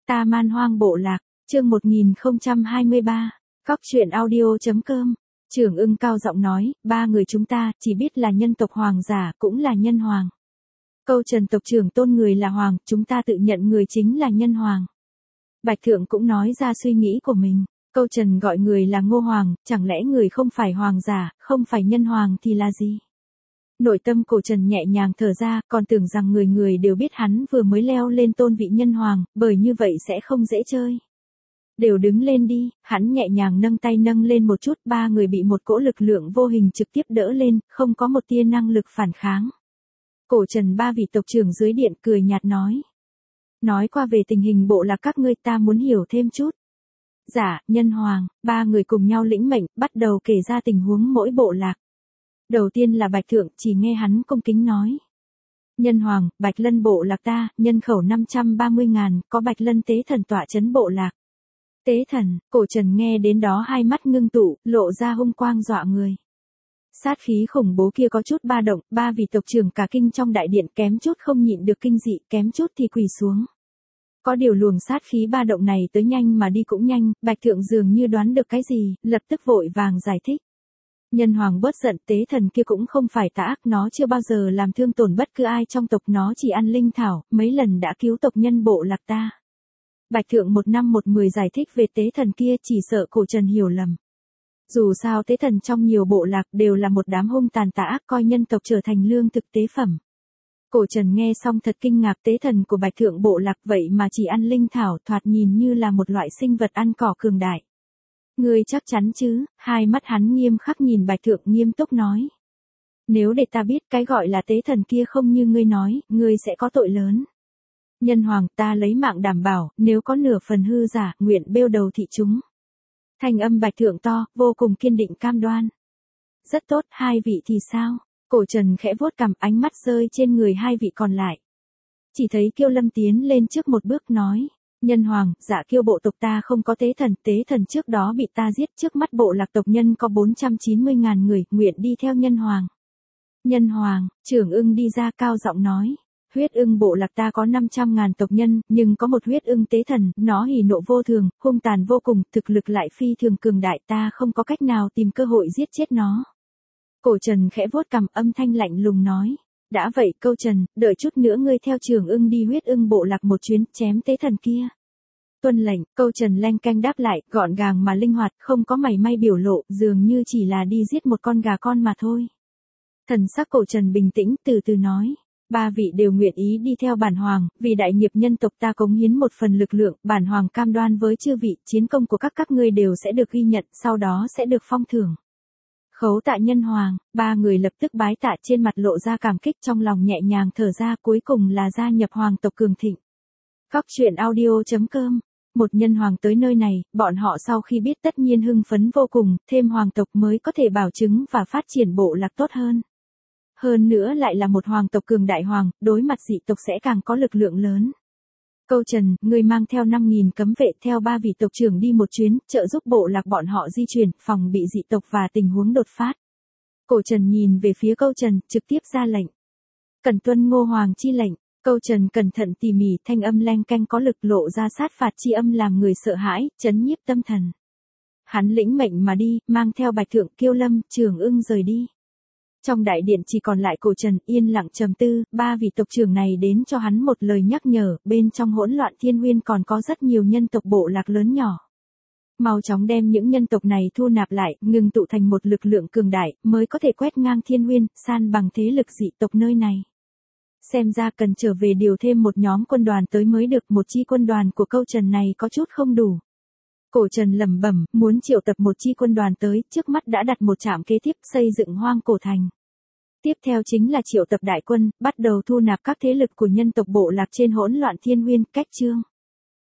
Ta Man Hoang Bộ Lạc, chương 1023, Cóc truyện audio.com. Trưởng Ưng cao giọng nói, ba người chúng ta chỉ biết là nhân tộc hoàng giả, cũng là nhân hoàng. Câu Trần tộc trưởng tôn người là hoàng, chúng ta tự nhận người chính là nhân hoàng. Bạch Thượng cũng nói ra suy nghĩ của mình. Câu Trần gọi người là Ngô Hoàng, chẳng lẽ người không phải hoàng giả, không phải nhân hoàng thì là gì? Nội tâm Cổ Trần nhẹ nhàng thở ra, còn tưởng rằng người người đều biết hắn vừa mới leo lên tôn vị nhân hoàng, bởi như vậy sẽ không dễ chơi. Đều đứng lên đi, hắn nhẹ nhàng nâng tay nâng lên một chút, ba người bị một cỗ lực lượng vô hình trực tiếp đỡ lên, không có một tia năng lực phản kháng. Cổ Trần ba vị tộc trưởng dưới điện cười nhạt nói. Nói qua về tình hình bộ lạc các ngươi ta muốn hiểu thêm chút. Dạ, nhân hoàng, ba người cùng nhau lĩnh mệnh, bắt đầu kể ra tình huống mỗi bộ lạc. Đầu tiên là Bạch Thượng, chỉ nghe hắn cung kính nói. Nhân hoàng, Bạch Lân bộ lạc ta, nhân khẩu 530.000, có Bạch Lân tế thần tọa trấn bộ lạc. Tế thần, Cổ Trần nghe đến đó hai mắt ngưng tụ, lộ ra hung quang dọa người. Sát khí khủng bố kia có chút ba động, ba vị tộc trưởng cả kinh trong đại điện kém chút không nhịn được kinh dị, kém chút thì quỳ xuống. Có điều luồng sát khí ba động này tới nhanh mà đi cũng nhanh, Bạch Thượng dường như đoán được cái gì, lập tức vội vàng giải thích. Nhân hoàng bớt giận, tế thần kia cũng không phải tà ác, nó chưa bao giờ làm thương tổn bất cứ ai trong tộc, nó chỉ ăn linh thảo, mấy lần đã cứu tộc nhân bộ lạc ta. Bạch Thượng 1:10 giải thích về tế thần kia, chỉ sợ Cổ Trần hiểu lầm. Dù sao tế thần trong nhiều bộ lạc đều là một đám hung tàn tà ác, coi nhân tộc trở thành lương thực tế phẩm. Cổ Trần nghe xong thật kinh ngạc, tế thần của Bạch Thượng bộ lạc vậy mà chỉ ăn linh thảo, thoạt nhìn như là một loại sinh vật ăn cỏ cường đại. Ngươi chắc chắn chứ? Hai mắt hắn nghiêm khắc nhìn Bạch Thượng nghiêm túc nói. Nếu để ta biết cái gọi là tế thần kia không như ngươi nói, ngươi sẽ có tội lớn. Nhân hoàng, ta lấy mạng đảm bảo, nếu có nửa phần hư giả, nguyện bêu đầu thị chúng. Thanh âm Bạch Thượng to, vô cùng kiên định cam đoan. Rất tốt, hai vị thì sao? Cổ Trần khẽ vuốt cằm, ánh mắt rơi trên người hai vị còn lại. Chỉ thấy Kiêu Lâm tiến lên trước một bước nói. Nhân hoàng, dạ Kiêu bộ tộc ta không có tế thần trước đó bị ta giết, trước mắt bộ lạc tộc nhân có 490.000 người, nguyện đi theo nhân hoàng. Nhân hoàng, Trưởng Ưng đi ra cao giọng nói. Huyết ưng bộ lạc ta có 500.000 tộc nhân, nhưng có một huyết ưng tế thần, nó hỉ nộ vô thường, hung tàn vô cùng, thực lực lại phi thường cường đại, ta không có cách nào tìm cơ hội giết chết nó. Cổ Trần khẽ vuốt cằm, âm thanh lạnh lùng nói. Đã vậy Câu Trần, đợi chút nữa ngươi theo Trưởng Ưng đi huyết ưng bộ lạc một chuyến, chém tế thần kia. Tuân lệnh, Câu Trần leng canh đáp lại, gọn gàng mà linh hoạt, không có mảy may biểu lộ, dường như chỉ là đi giết một con gà con mà thôi. Thần sắc Cổ Trần bình tĩnh, từ từ nói. Ba vị đều nguyện ý đi theo bản hoàng, vì đại nghiệp nhân tộc ta cống hiến một phần lực lượng, bản hoàng cam đoan với chư vị, chiến công của các ngươi đều sẽ được ghi nhận, sau đó sẽ được phong thưởng. Khấu tạ nhân hoàng, ba người lập tức bái tạ, trên mặt lộ ra cảm kích, trong lòng nhẹ nhàng thở ra, cuối cùng là gia nhập hoàng tộc cường thịnh. Cóc truyện audio.com. Một nhân hoàng tới nơi này, bọn họ sau khi biết tất nhiên hưng phấn vô cùng, thêm hoàng tộc mới có thể bảo chứng và phát triển bộ lạc tốt hơn. Hơn nữa lại là một hoàng tộc cường đại hoàng, đối mặt dị tộc sẽ càng có lực lượng lớn. Câu Trần, người mang theo 5.000 cấm vệ theo ba vị tộc trưởng đi một chuyến, trợ giúp bộ lạc bọn họ di chuyển, phòng bị dị tộc và tình huống đột phát. Cổ Trần nhìn về phía Câu Trần, trực tiếp ra lệnh. Cần tuân Ngô Hoàng chi lệnh. Câu Trần cẩn thận tỉ mỉ, thanh âm leng canh có lực, lộ ra sát phạt chi âm làm người sợ hãi, chấn nhiếp tâm thần. Hắn lĩnh mệnh mà đi, mang theo Bạch Thượng, Kiêu Lâm, Trưởng Ưng rời đi. Trong đại điện chỉ còn lại Cổ Trần, yên lặng trầm tư, ba vị tộc trưởng này đến cho hắn một lời nhắc nhở, bên trong hỗn loạn thiên nguyên còn có rất nhiều nhân tộc bộ lạc lớn nhỏ. Mau chóng đem những nhân tộc này thu nạp lại, ngừng tụ thành một lực lượng cường đại, mới có thể quét ngang thiên nguyên, san bằng thế lực dị tộc nơi này. Xem ra cần trở về điều thêm một nhóm quân đoàn tới mới được, một chi quân đoàn của Câu Trần này có chút không đủ. Cổ Trần lẩm bẩm, muốn triệu tập một chi quân đoàn tới, trước mắt đã đặt một trạm kế tiếp, xây dựng Hoang Cổ Thành. Tiếp theo chính là triệu tập đại quân, bắt đầu thu nạp các thế lực của nhân tộc bộ lạc trên hỗn loạn thiên nguyên, cách chương.